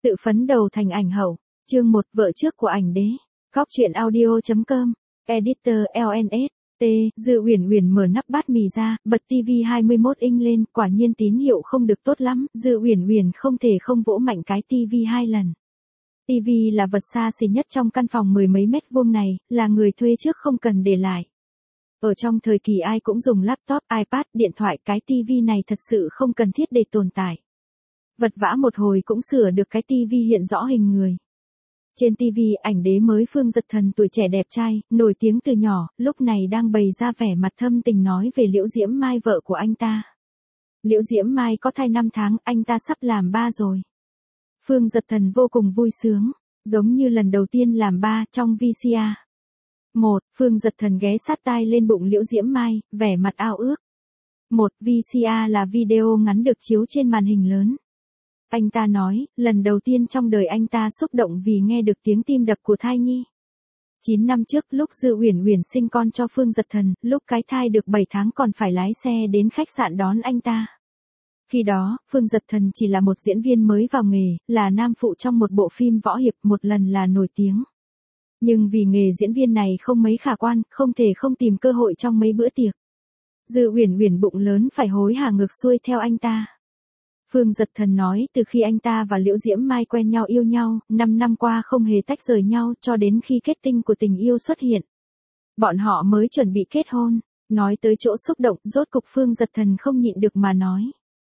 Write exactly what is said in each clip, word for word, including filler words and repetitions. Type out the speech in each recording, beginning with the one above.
Tự phấn đầu thành ảnh hậu. Chương một, vợ trước của ảnh đế. Góc truyện audio chấm com. Editor lờ en ét. T. Dư Uyển Uyển mở nắp bát mì ra, bật tivi hai mươi mốt inch lên, quả nhiên tín hiệu không được tốt lắm, Dư Uyển Uyển không thể không vỗ mạnh cái tivi hai lần. Tivi là vật xa xỉ nhất trong căn phòng mười mấy mét vuông này, là người thuê trước không cần để lại. Ở trong thời kỳ ai cũng dùng laptop, iPad, điện thoại, cái tivi này thật sự không cần thiết để tồn tại. Vật vã một hồi cũng sửa được cái tivi hiện rõ hình người. Trên tivi, ảnh đế mới Phương Dật Thần tuổi trẻ đẹp trai, nổi tiếng từ nhỏ, lúc này đang bày ra vẻ mặt thâm tình nói về Liễu Diễm Mai vợ của anh ta. Liễu Diễm Mai có thai năm tháng, anh ta sắp làm ba rồi. Phương Dật Thần vô cùng vui sướng, giống như lần đầu tiên làm ba trong vê xê a. Một, Phương Dật Thần ghé sát tai lên bụng Liễu Diễm Mai, vẻ mặt ao ước. Một, vê xê a là video ngắn được chiếu trên màn hình lớn. Anh ta nói, lần đầu tiên trong đời anh ta xúc động vì nghe được tiếng tim đập của thai nhi. chín năm trước, lúc Dư Uyển Uyển sinh con cho Phương Dật Thần, lúc cái thai được bảy tháng còn phải lái xe đến khách sạn đón anh ta. Khi đó, Phương Dật Thần chỉ là một diễn viên mới vào nghề, là nam phụ trong một bộ phim võ hiệp, một lần là nổi tiếng. Nhưng vì nghề diễn viên này không mấy khả quan, không thể không tìm cơ hội trong mấy bữa tiệc. Dư Uyển Uyển bụng lớn phải hối hả ngược xuôi theo anh ta. Phương Dật Thần nói từ khi anh ta và Liễu Diễm Mai quen nhau yêu nhau, năm năm qua không hề tách rời nhau cho đến khi kết tinh của tình yêu xuất hiện. Bọn họ mới chuẩn bị kết hôn, nói tới chỗ xúc động, rốt cục Phương Dật Thần không nhịn được mà nói.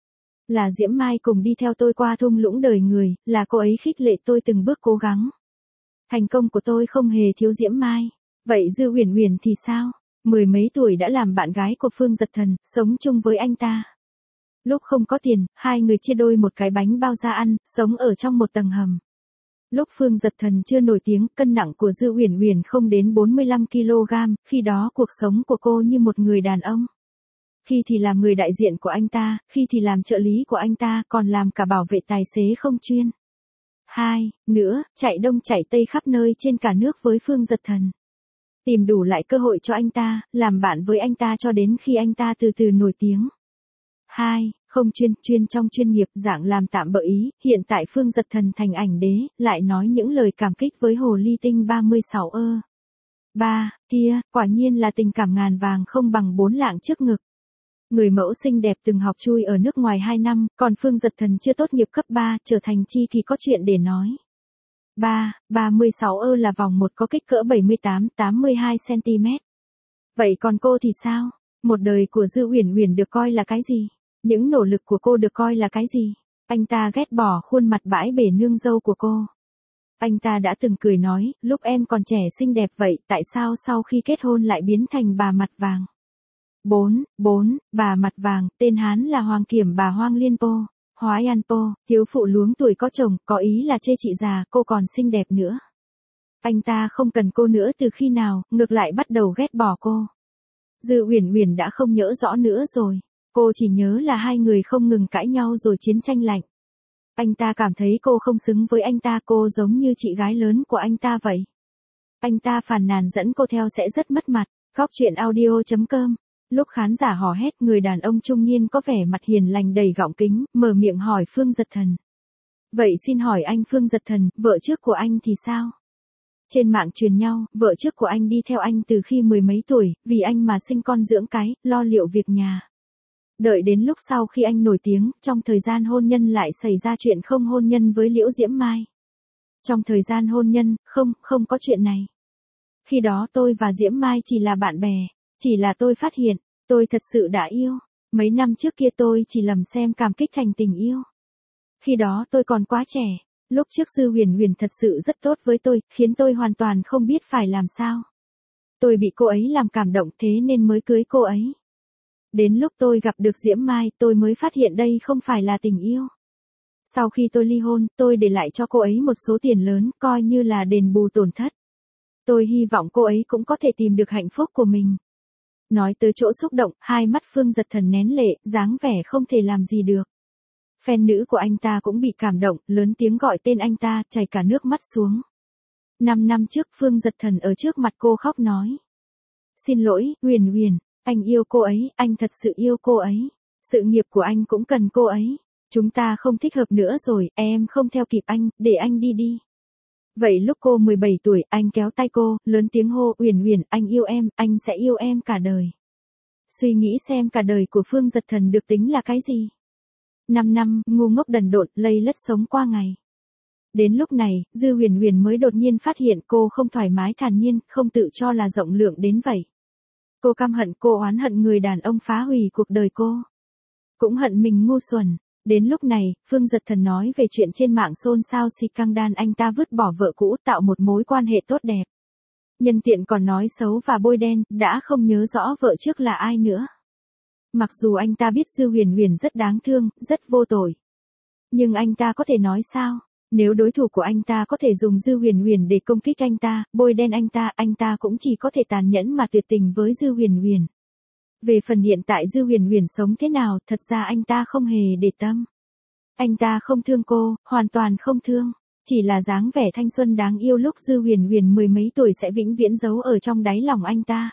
Là Diễm Mai cùng đi theo tôi qua thung lũng đời người, là cô ấy khích lệ tôi từng bước cố gắng. Thành công của tôi không hề thiếu Diễm Mai. Vậy Dư Uyển Uyển thì sao? Mười mấy tuổi đã làm bạn gái của Phương Dật Thần, sống chung với anh ta. Lúc không có tiền, hai người chia đôi một cái bánh bao ra ăn, sống ở trong một tầng hầm. Lúc Phương Dật Thần chưa nổi tiếng, cân nặng của Dư Uyển Uyển không đến bốn mươi lăm ki lô gam, khi đó cuộc sống của cô như một người đàn ông. Khi thì làm người đại diện của anh ta, khi thì làm trợ lý của anh ta, còn làm cả bảo vệ tài xế không chuyên. Hai, nữa, chạy đông chạy tây khắp nơi trên cả nước với Phương Dật Thần. Tìm đủ lại cơ hội cho anh ta, làm bạn với anh ta cho đến khi anh ta từ từ nổi tiếng. Hai, không chuyên, chuyên trong chuyên nghiệp, dạng làm tạm bợ ý, hiện tại Phương Dật Thần thành ảnh đế, lại nói những lời cảm kích với hồ ly tinh ba mươi sáu ơ. Ba, kia, quả nhiên là tình cảm ngàn vàng không bằng bốn lạng trước ngực. Người mẫu xinh đẹp từng học chui ở nước ngoài hai năm, còn Phương Dật Thần chưa tốt nghiệp cấp ba, trở thành chi kỳ có chuyện để nói. Ba, ba mươi sáu ơ là vòng một có kích cỡ bảy mươi tám tám mươi hai xăng ti mét. Vậy còn cô thì sao? Một đời của Dư Uyển Uyển được coi là cái gì? Những nỗ lực của cô được coi là cái gì? Anh ta ghét bỏ khuôn mặt bãi bể nương dâu của cô. Anh ta đã từng cười nói, lúc em còn trẻ xinh đẹp vậy, tại sao sau khi kết hôn lại biến thành bà mặt vàng? Bốn, bốn, bà mặt vàng, tên Hán là Hoàng Kiểm bà Hoang Liên Po, Hoái An Po, thiếu phụ luống tuổi có chồng, có ý là chê chị già, cô còn xinh đẹp nữa. Anh ta không cần cô nữa từ khi nào, ngược lại bắt đầu ghét bỏ cô. Dư Uyển Uyển đã không nhớ rõ nữa rồi. Cô chỉ nhớ là hai người không ngừng cãi nhau rồi chiến tranh lạnh. Anh ta cảm thấy cô không xứng với anh ta, cô giống như chị gái lớn của anh ta vậy. Anh ta phàn nàn dẫn cô theo sẽ rất mất mặt. Góc truyện audio chấm com. Lúc khán giả hò hét, người đàn ông trung niên có vẻ mặt hiền lành đầy gọng kính, mở miệng hỏi Phương Dật Thần. Vậy xin hỏi anh Phương Dật Thần, vợ trước của anh thì sao? Trên mạng truyền nhau, vợ trước của anh đi theo anh từ khi mười mấy tuổi, vì anh mà sinh con dưỡng cái, lo liệu việc nhà. Đợi đến lúc sau khi anh nổi tiếng, trong thời gian hôn nhân lại xảy ra chuyện không hôn nhân với Liễu Diễm Mai. Trong thời gian hôn nhân, không, không có chuyện này. Khi đó tôi và Diễm Mai chỉ là bạn bè, chỉ là tôi phát hiện, tôi thật sự đã yêu. Mấy năm trước kia tôi chỉ lầm xem cảm kích thành tình yêu. Khi đó tôi còn quá trẻ, lúc trước Dư Uyển Uyển thật sự rất tốt với tôi, khiến tôi hoàn toàn không biết phải làm sao. Tôi bị cô ấy làm cảm động thế nên mới cưới cô ấy. Đến lúc tôi gặp được Diễm Mai, tôi mới phát hiện đây không phải là tình yêu. Sau khi tôi ly hôn, tôi để lại cho cô ấy một số tiền lớn, coi như là đền bù tổn thất. Tôi hy vọng cô ấy cũng có thể tìm được hạnh phúc của mình. Nói tới chỗ xúc động, hai mắt Phương Dật Thần nén lệ, dáng vẻ không thể làm gì được. Fan nữ của anh ta cũng bị cảm động, lớn tiếng gọi tên anh ta, chảy cả nước mắt xuống. Năm năm trước Phương Dật Thần ở trước mặt cô khóc nói. Xin lỗi, Uyển Uyển. Anh yêu cô ấy, anh thật sự yêu cô ấy. Sự nghiệp của anh cũng cần cô ấy. Chúng ta không thích hợp nữa rồi, em không theo kịp anh, để anh đi đi. Vậy lúc cô mười bảy tuổi, anh kéo tay cô, lớn tiếng hô, Uyển Uyển, anh yêu em, anh sẽ yêu em cả đời. Suy nghĩ xem cả đời của Phương Dật Thần được tính là cái gì? Năm năm, ngu ngốc đần độn, lây lất sống qua ngày. Đến lúc này, Dư Huyền Huyền mới đột nhiên phát hiện cô không thoải mái thản nhiên, không tự cho là rộng lượng đến vậy. Cô căm hận, cô oán hận người đàn ông phá hủy cuộc đời cô. Cũng hận mình ngu xuẩn. Đến lúc này, Phương Dật Thần nói về chuyện trên mạng xôn xao scandal anh ta vứt bỏ vợ cũ tạo một mối quan hệ tốt đẹp. Nhân tiện còn nói xấu và bôi đen, đã không nhớ rõ vợ trước là ai nữa. Mặc dù anh ta biết Dư Huyền Huyền rất đáng thương, rất vô tội. Nhưng anh ta có thể nói sao? Nếu đối thủ của anh ta có thể dùng Dư Huyền Huyền để công kích anh ta, bôi đen anh ta, anh ta cũng chỉ có thể tàn nhẫn mà tuyệt tình với Dư Huyền Huyền. Về phần hiện tại Dư Huyền Huyền sống thế nào, thật ra anh ta không hề để tâm. Anh ta không thương cô, hoàn toàn không thương. Chỉ là dáng vẻ thanh xuân đáng yêu lúc Dư Huyền Huyền mười mấy tuổi sẽ vĩnh viễn giấu ở trong đáy lòng anh ta.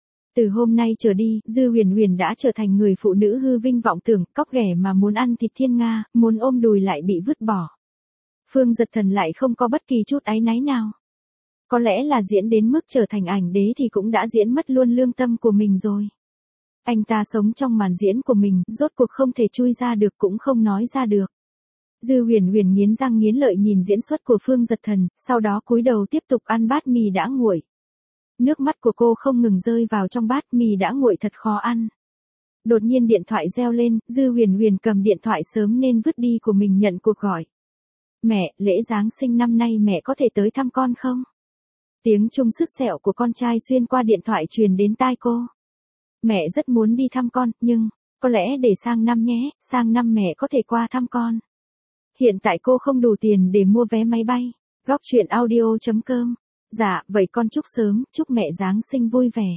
Từ hôm nay trở đi, Dư Huyền Huyền đã trở thành người phụ nữ hư vinh vọng tưởng, cóc ghẻ mà muốn ăn thịt thiên nga, muốn ôm đùi lại bị vứt bỏ. Phương Dật Thần lại không có bất kỳ chút áy náy nào. Có lẽ là diễn đến mức trở thành ảnh đế thì cũng đã diễn mất luôn lương tâm của mình rồi. Anh ta sống trong màn diễn của mình, rốt cuộc không thể chui ra được cũng không nói ra được. Dư Huyền Huyền nghiến răng nghiến lợi nhìn diễn xuất của Phương Dật Thần, sau đó cúi đầu tiếp tục ăn bát mì đã nguội. Nước mắt của cô không ngừng rơi vào trong bát mì đã nguội thật khó ăn. Đột nhiên điện thoại reo lên, Dư Huyền Huyền cầm điện thoại sớm nên vứt đi của mình nhận cuộc gọi. Mẹ, lễ Giáng sinh năm nay mẹ có thể tới thăm con không? Tiếng trung sứt sẹo của con trai xuyên qua điện thoại truyền đến tai cô. Mẹ rất muốn đi thăm con, nhưng, có lẽ để sang năm nhé, sang năm mẹ có thể qua thăm con. Hiện tại cô không đủ tiền để mua vé máy bay. Góc truyện audio chấm com. Dạ, vậy con chúc sớm, chúc mẹ Giáng sinh vui vẻ.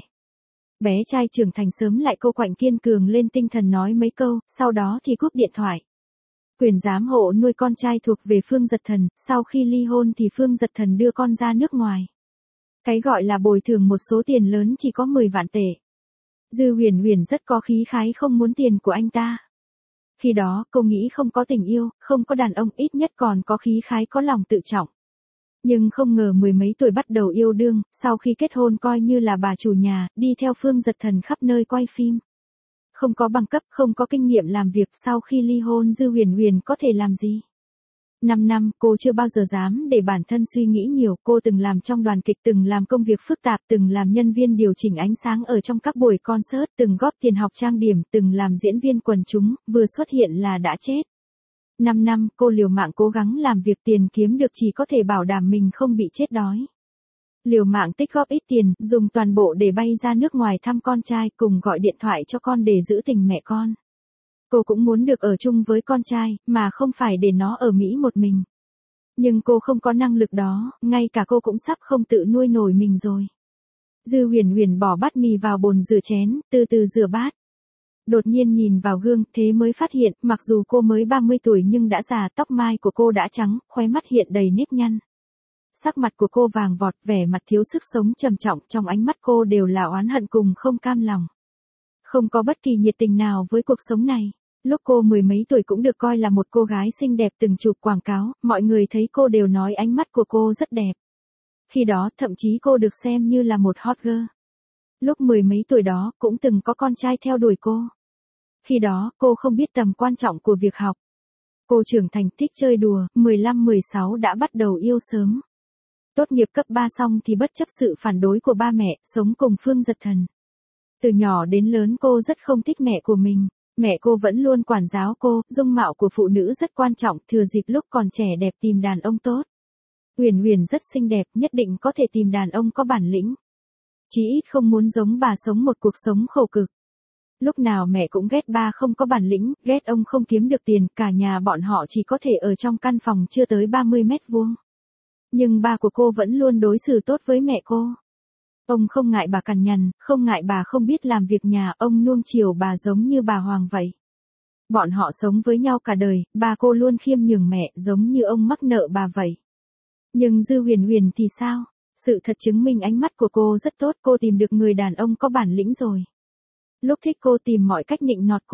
Bé trai trưởng thành sớm lại cô quạnh kiên cường lên tinh thần nói mấy câu, sau đó thì cúp điện thoại. Quyền giám hộ nuôi con trai thuộc về Phương Dật Thần, sau khi ly hôn thì Phương Dật Thần đưa con ra nước ngoài. Cái gọi là bồi thường một số tiền lớn chỉ có mười vạn tệ. Dư Huyền Huyền rất có khí khái không muốn tiền của anh ta. Khi đó, cô nghĩ không có tình yêu, không có đàn ông, ít nhất còn có khí khái có lòng tự trọng. Nhưng không ngờ mười mấy tuổi bắt đầu yêu đương, sau khi kết hôn coi như là bà chủ nhà, đi theo Phương Dật Thần khắp nơi quay phim. Không có bằng cấp, không có kinh nghiệm làm việc, sau khi ly hôn Dư Huyền Huyền có thể làm gì? Năm năm, cô chưa bao giờ dám để bản thân suy nghĩ nhiều, cô từng làm trong đoàn kịch, từng làm công việc phức tạp, từng làm nhân viên điều chỉnh ánh sáng ở trong các buổi concert, từng góp tiền học trang điểm, từng làm diễn viên quần chúng, vừa xuất hiện là đã chết. Năm năm, cô liều mạng cố gắng làm việc, tiền kiếm được chỉ có thể bảo đảm mình không bị chết đói. Liều mạng tích góp ít tiền, dùng toàn bộ để bay ra nước ngoài thăm con trai, cùng gọi điện thoại cho con để giữ tình mẹ con. Cô cũng muốn được ở chung với con trai, mà không phải để nó ở Mỹ một mình. Nhưng cô không có năng lực đó, ngay cả cô cũng sắp không tự nuôi nổi mình rồi. Dư Huyền Huyền bỏ bát mì vào bồn rửa chén, từ từ rửa bát. Đột nhiên nhìn vào gương, thế mới phát hiện, mặc dù cô mới ba mươi tuổi nhưng đã già, tóc mai của cô đã trắng, khóe mắt hiện đầy nếp nhăn. Sắc mặt của cô vàng vọt, vẻ mặt thiếu sức sống trầm trọng, trong ánh mắt cô đều là oán hận cùng không cam lòng. Không có bất kỳ nhiệt tình nào với cuộc sống này. Lúc cô mười mấy tuổi cũng được coi là một cô gái xinh đẹp từng chụp quảng cáo, mọi người thấy cô đều nói ánh mắt của cô rất đẹp. Khi đó, thậm chí cô được xem như là một hot girl. Lúc mười mấy tuổi đó, cũng từng có con trai theo đuổi cô. Khi đó, cô không biết tầm quan trọng của việc học. Cô trưởng thành thích chơi đùa, mười lăm mười sáu đã bắt đầu yêu sớm. Tốt nghiệp cấp ba xong thì bất chấp sự phản đối của ba mẹ, sống cùng Phương Dật Thần. Từ nhỏ đến lớn cô rất không thích mẹ của mình. Mẹ cô vẫn luôn quản giáo cô, dung mạo của phụ nữ rất quan trọng, thừa dịp lúc còn trẻ đẹp tìm đàn ông tốt. Huyền Huyền rất xinh đẹp, nhất định có thể tìm đàn ông có bản lĩnh. Chỉ ít không muốn giống bà sống một cuộc sống khổ cực. Lúc nào mẹ cũng ghét ba không có bản lĩnh, ghét ông không kiếm được tiền, cả nhà bọn họ chỉ có thể ở trong căn phòng chưa tới ba mươi mét vuông. Nhưng ba của cô vẫn luôn đối xử tốt với mẹ cô. Ông không ngại bà cằn nhằn, không ngại bà không biết làm việc nhà, ông nuông chiều bà giống như bà Hoàng vậy. Bọn họ sống với nhau cả đời, ba cô luôn khiêm nhường mẹ, giống như ông mắc nợ bà vậy. Nhưng Dư Huyền Huyền thì sao? Sự thật chứng minh ánh mắt của cô rất tốt, cô tìm được người đàn ông có bản lĩnh rồi. Lúc thích cô tìm mọi cách nịnh nọt cô.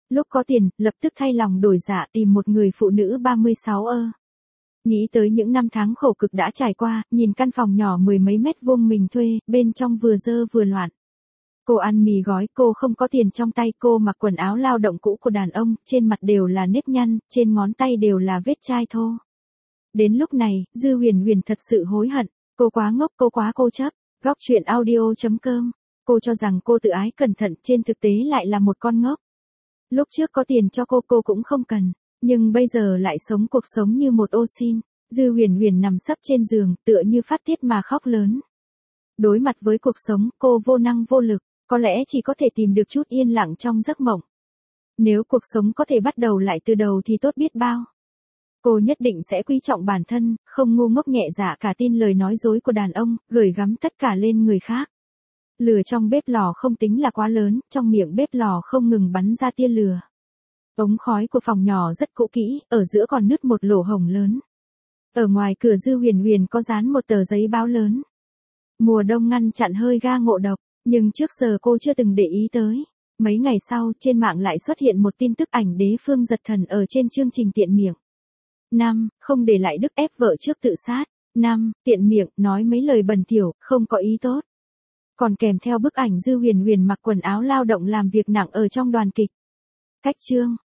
Lúc có tiền, lập tức thay lòng đổi dạ tìm một người phụ nữ ba mươi sáu ơ. Nghĩ tới những năm tháng khổ cực đã trải qua, nhìn căn phòng nhỏ mười mấy mét vuông mình thuê, bên trong vừa dơ vừa loạn. Cô ăn mì gói, cô không có tiền trong tay, cô mặc quần áo lao động cũ của đàn ông, trên mặt đều là nếp nhăn, trên ngón tay đều là vết chai thô. Đến lúc này, Dư Huyền Huyền thật sự hối hận, cô quá ngốc, cô quá cô chấp. Góc truyện audio chấm com. Cô cho rằng cô tự ái cẩn thận, trên thực tế lại là một con ngốc. Lúc trước có tiền cho cô cô cũng không cần, nhưng bây giờ lại sống cuộc sống như một ô xin. Dư Huyền Huyền nằm sấp trên giường, tựa như phát tiết mà khóc lớn. Đối mặt với cuộc sống, cô vô năng vô lực, có lẽ chỉ có thể tìm được chút yên lặng trong giấc mộng. Nếu cuộc sống có thể bắt đầu lại từ đầu thì tốt biết bao. Cô nhất định sẽ quý trọng bản thân, không ngu ngốc nhẹ dạ cả tin lời nói dối của đàn ông, gửi gắm tất cả lên người khác. Lửa trong bếp lò không tính là quá lớn, trong miệng bếp lò không ngừng bắn ra tia lửa. Ống khói của phòng nhỏ rất cũ kỹ, ở giữa còn nứt một lỗ hổng lớn. Ở ngoài cửa Dư Huyền Huyền có dán một tờ giấy báo lớn. Mùa đông ngăn chặn hơi ga ngộ độc, nhưng trước giờ cô chưa từng để ý tới. Mấy ngày sau, trên mạng lại xuất hiện một tin tức ảnh đế Phương Giật Thần ở trên chương trình tiện miệng. năm. Không để lại đức ép vợ trước tự sát. năm. Tiện miệng, nói mấy lời bẩn thỉu, không có ý tốt. Còn kèm theo bức ảnh Dư Huyền Huyền mặc quần áo lao động làm việc nặng ở trong đoàn kịch. Cách chương